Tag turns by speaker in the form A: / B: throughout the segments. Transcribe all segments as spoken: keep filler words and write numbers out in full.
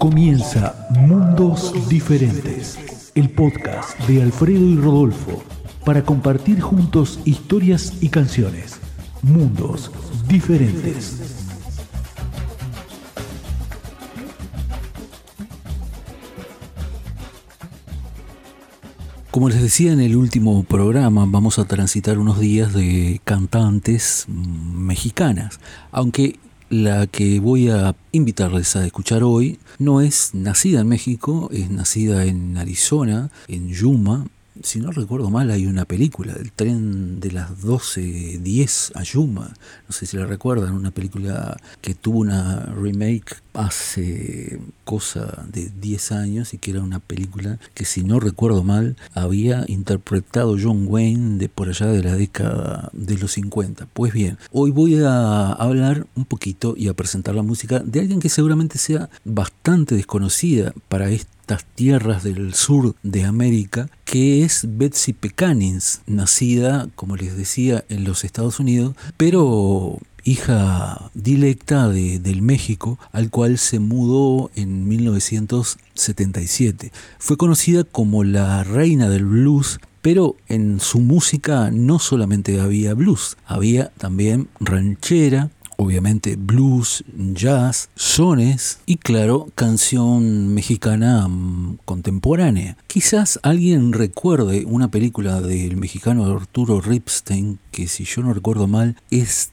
A: Comienza Mundos Diferentes, el podcast de Alfredo y Rodolfo, para compartir juntos historias y canciones. Mundos Diferentes. Como les decía en el último programa, vamos a transitar unos días de cantantes mexicanas, aunque la que voy a invitarles a escuchar hoy no es nacida en México, es nacida en Arizona, en Yuma. Si no recuerdo mal, hay una película, El tren de las doce diez a Yuma. No sé si la recuerdan, una película que tuvo una remake hace cosa de diez años y que era una película que, si no recuerdo mal, había interpretado John Wayne de por allá de la década de los cincuenta. Pues bien, hoy voy a hablar un poquito y a presentar la música de alguien que seguramente sea bastante desconocida para este estas tierras del sur de América, que es Betsy Pecanins, nacida, como les decía, en los Estados Unidos, pero hija directa de, del México, al cual se mudó en mil novecientos setenta y siete. Fue conocida como la reina del blues, pero en su música no solamente había blues, había también ranchera, obviamente blues, jazz, sones y, claro, canción mexicana um, contemporánea. Quizás alguien recuerde una película del mexicano Arturo Ripstein, que, si yo no recuerdo mal, es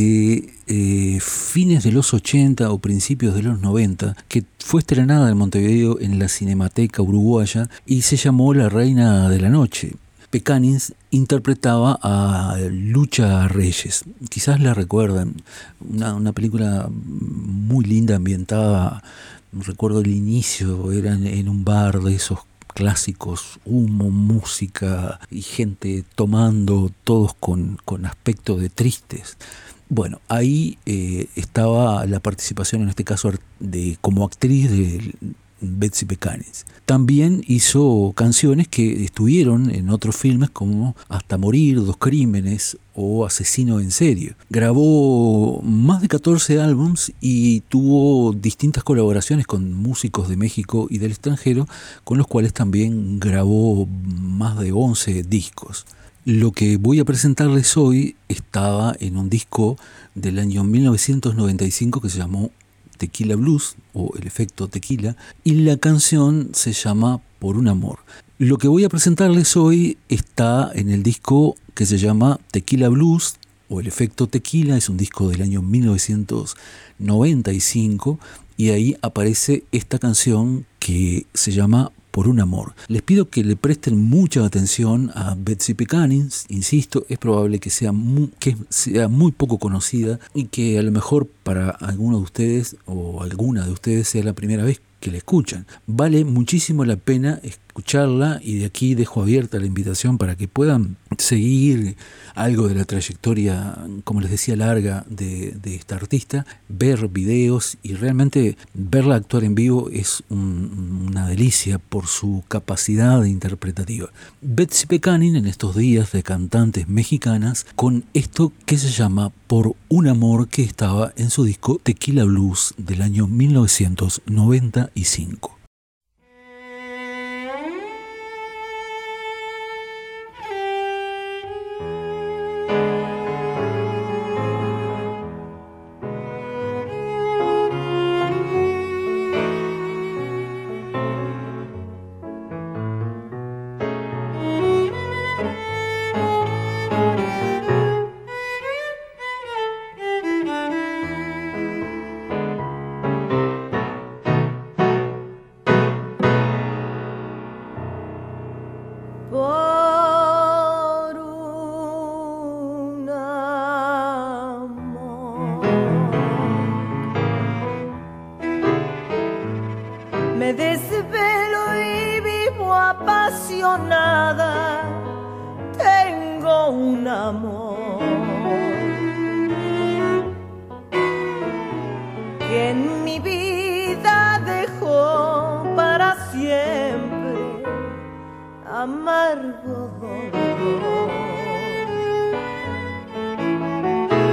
A: de eh, fines de los ochenta o principios de los noventa, que fue estrenada en Montevideo en la Cinemateca Uruguaya y se llamó La Reina de la Noche. Pecanins interpretaba a Lucha Reyes, quizás la recuerdan, una, una película muy linda, ambientada, recuerdo el inicio, era en, en un bar de esos clásicos, humo, música y gente tomando, todos con, con aspecto de tristes. Bueno, ahí eh, estaba la participación, en este caso de como actriz de Betsy Pecanins. También hizo canciones que estuvieron en otros filmes como Hasta Morir, Dos Crímenes o Asesino en Serie. Grabó más de catorce álbums y tuvo distintas colaboraciones con músicos de México y del extranjero, con los cuales también grabó más de once discos. Lo que voy a presentarles hoy estaba en un disco del año mil novecientos noventa y cinco que se llamó Tequila Blues o El Efecto Tequila, y la canción se llama Por un Amor. Lo que voy a presentarles hoy está en el disco que se llama Tequila Blues o El Efecto Tequila, es un disco del año mil novecientos noventa y cinco y ahí aparece esta canción que se llama Por un Amor. Les pido que le presten mucha atención a Betsy Pecanins, insisto, es probable que sea, muy, que sea muy poco conocida y que a lo mejor para alguno de ustedes o alguna de ustedes sea la primera vez que la escuchan. Vale muchísimo la pena escucharla y de aquí dejo abierta la invitación para que puedan seguir algo de la trayectoria, como les decía, larga de, de esta artista, ver videos y realmente verla actuar en vivo es un, una delicia por su capacidad interpretativa. Betsy Pecanins en estos días de cantantes mexicanas con esto que se llama Por un Amor, que estaba en su disco Tequila Blues del año mil novecientos noventa y cinco.
B: Me desvelo y vivo apasionada, tengo un amor que en mi vida dejó para siempre amargo dolor.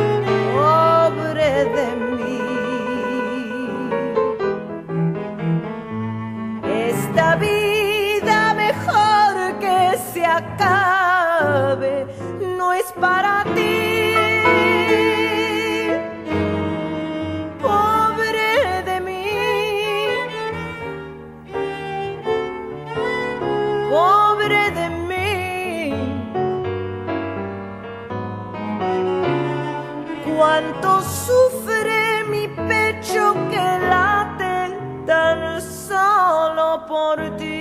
B: Pobre de mí, esta vida mejor que se acabe no es para ti. Pobre de mí, pobre de mí, cuánto sufre mi pecho que late tan solo por ti.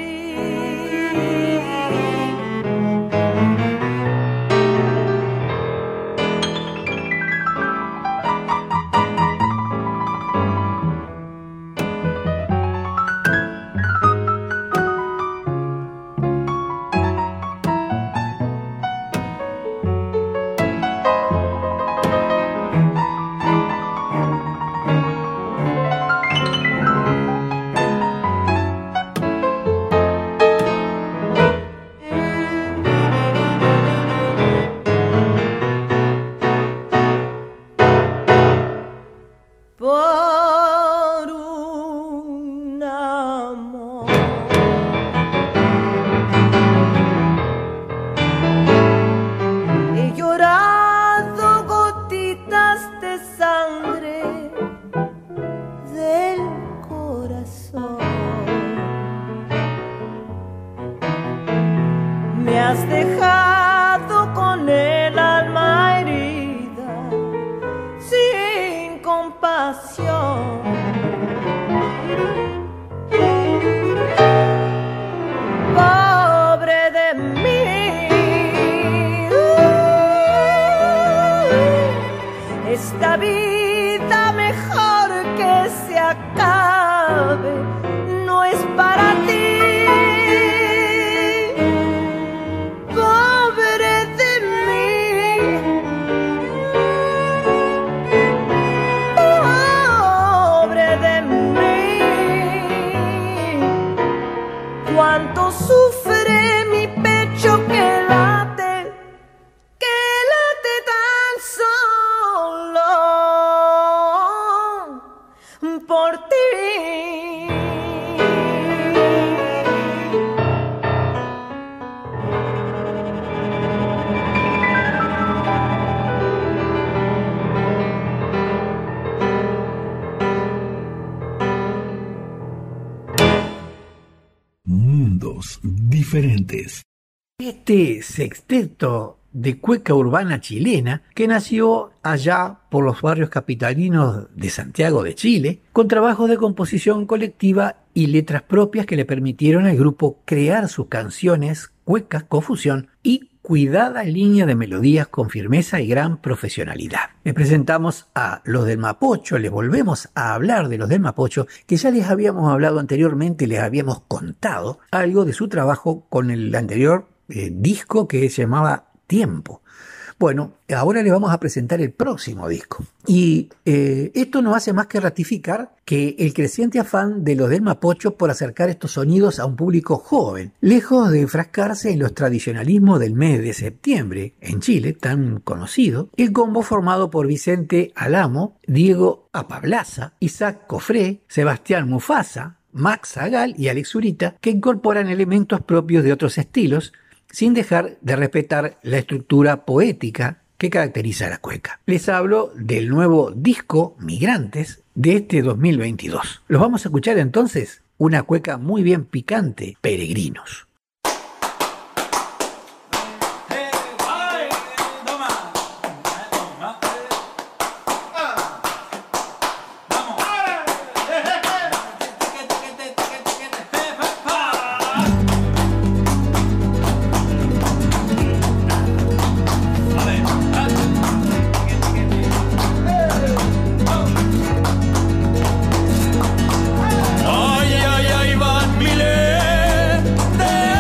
C: Diferentes. Este sexteto de cueca urbana chilena, que nació allá por los barrios capitalinos de Santiago de Chile, con trabajos de composición colectiva y letras propias que le permitieron al grupo crear sus canciones, cuecas con fusión y cuidada línea de melodías con firmeza y gran profesionalidad. Les presentamos a Los del Mapocho, les volvemos a hablar de Los del Mapocho, que ya les habíamos hablado anteriormente, les habíamos contado algo de su trabajo con el anterior eh, disco que se llamaba Tiempo. Bueno, ahora les vamos a presentar el próximo disco. Y eh, esto no hace más que ratificar que el creciente afán de Los del Mapocho por acercar estos sonidos a un público joven, lejos de enfrascarse en los tradicionalismos del mes de septiembre, en Chile, tan conocido, el combo formado por Vicente Alamo, Diego Apablaza, Isaac Cofré, Sebastián Mufasa, Max Zagal y Alex Zurita, que incorporan elementos propios de otros estilos, sin dejar de respetar la estructura poética que caracteriza a la cueca. Les hablo del nuevo disco Migrantes de este dos mil veintidós. Los vamos a escuchar entonces, una cueca muy bien picante, Peregrinos.
D: Ay, ay, ay, van miles de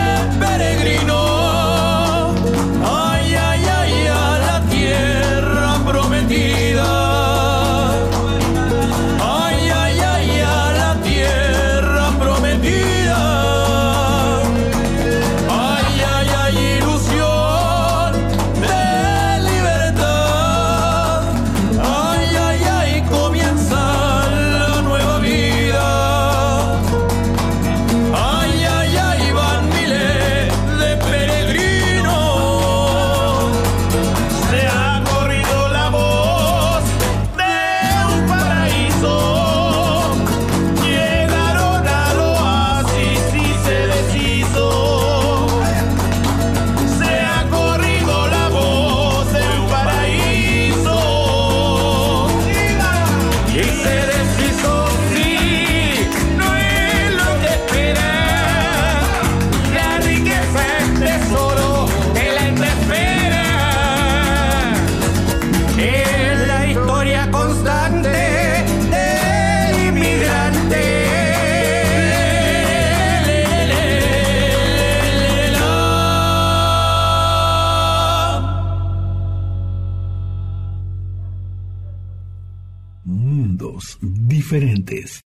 A: Mundos diferentes.